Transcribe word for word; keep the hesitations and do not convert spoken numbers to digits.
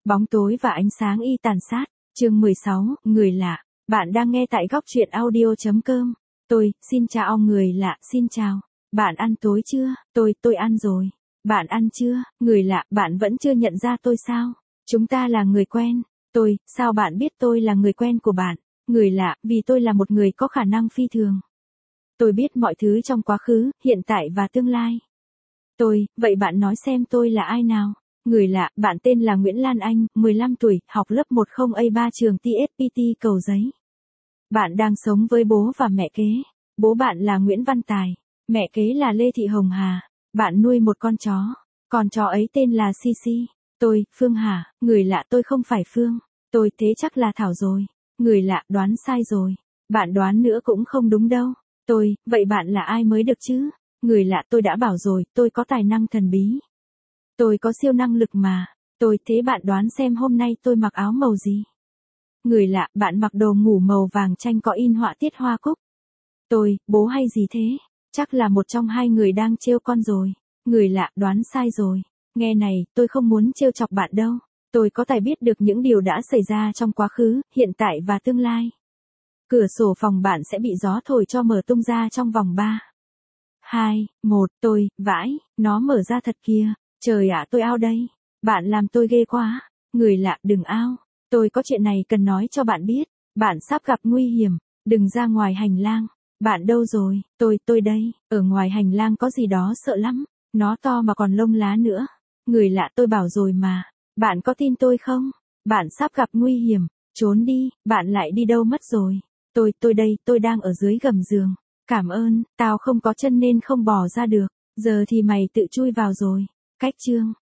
Bóng tối và ánh sáng y tàn sát. Chương mười sáu, người lạ. Bạn đang nghe tại góc truyện audio chấm com. Tôi, xin chào người lạ, xin chào. Bạn ăn tối chưa? Tôi, tôi ăn rồi. Bạn ăn chưa? Người lạ, bạn vẫn chưa nhận ra tôi sao? Chúng ta là người quen. Tôi, sao bạn biết tôi là người quen của bạn? Người lạ, vì tôi là một người có khả năng phi thường. Tôi biết mọi thứ trong quá khứ, hiện tại và tương lai. Tôi, vậy bạn nói xem tôi là ai nào? Người lạ, bạn tên là Nguyễn Lan Anh, mười lăm tuổi, học lớp mười A ba trường tê ét pê tê Cầu Giấy. Bạn đang sống với bố và mẹ kế. Bố bạn là Nguyễn Văn Tài, mẹ kế là Lê Thị Hồng Hà. Bạn nuôi một con chó, con chó ấy tên là Sisi. Tôi, Phương Hà, người lạ tôi không phải Phương. Tôi, thế chắc là Thảo rồi. Người lạ, đoán sai rồi. Bạn đoán nữa cũng không đúng đâu. Tôi, vậy bạn là ai mới được chứ? Người lạ, tôi đã bảo rồi, tôi có tài năng thần bí. Tôi có siêu năng lực mà. Tôi, thế bạn đoán xem hôm nay tôi mặc áo màu gì? Người lạ, bạn mặc đồ ngủ màu vàng chanh có in họa tiết hoa cúc. Tôi, bố hay gì thế? Chắc là một trong hai người đang trêu con rồi. Người lạ, đoán sai rồi. Nghe này, tôi không muốn trêu chọc bạn đâu. Tôi có tài biết được những điều đã xảy ra trong quá khứ, hiện tại và tương lai. Cửa sổ phòng bạn sẽ bị gió thổi cho mở tung ra trong vòng ba, hai, một, tôi, vãi, nó mở ra thật kìa. Trời ạ, tôi ao đây. Bạn làm tôi ghê quá. Người lạ, đừng ao. Tôi có chuyện này cần nói cho bạn biết. Bạn sắp gặp nguy hiểm. Đừng ra ngoài hành lang. Bạn đâu rồi? Tôi, tôi đây. Ở ngoài hành lang có gì đó sợ lắm. Nó to mà còn lông lá nữa. Người lạ, tôi bảo rồi mà. Bạn có tin tôi không? Bạn sắp gặp nguy hiểm. Trốn đi. Bạn lại đi đâu mất rồi? Tôi, tôi đây, tôi đang ở dưới gầm giường. Cảm ơn, tao không có chân nên không bò ra được. Giờ thì mày tự chui vào rồi. Cách chương.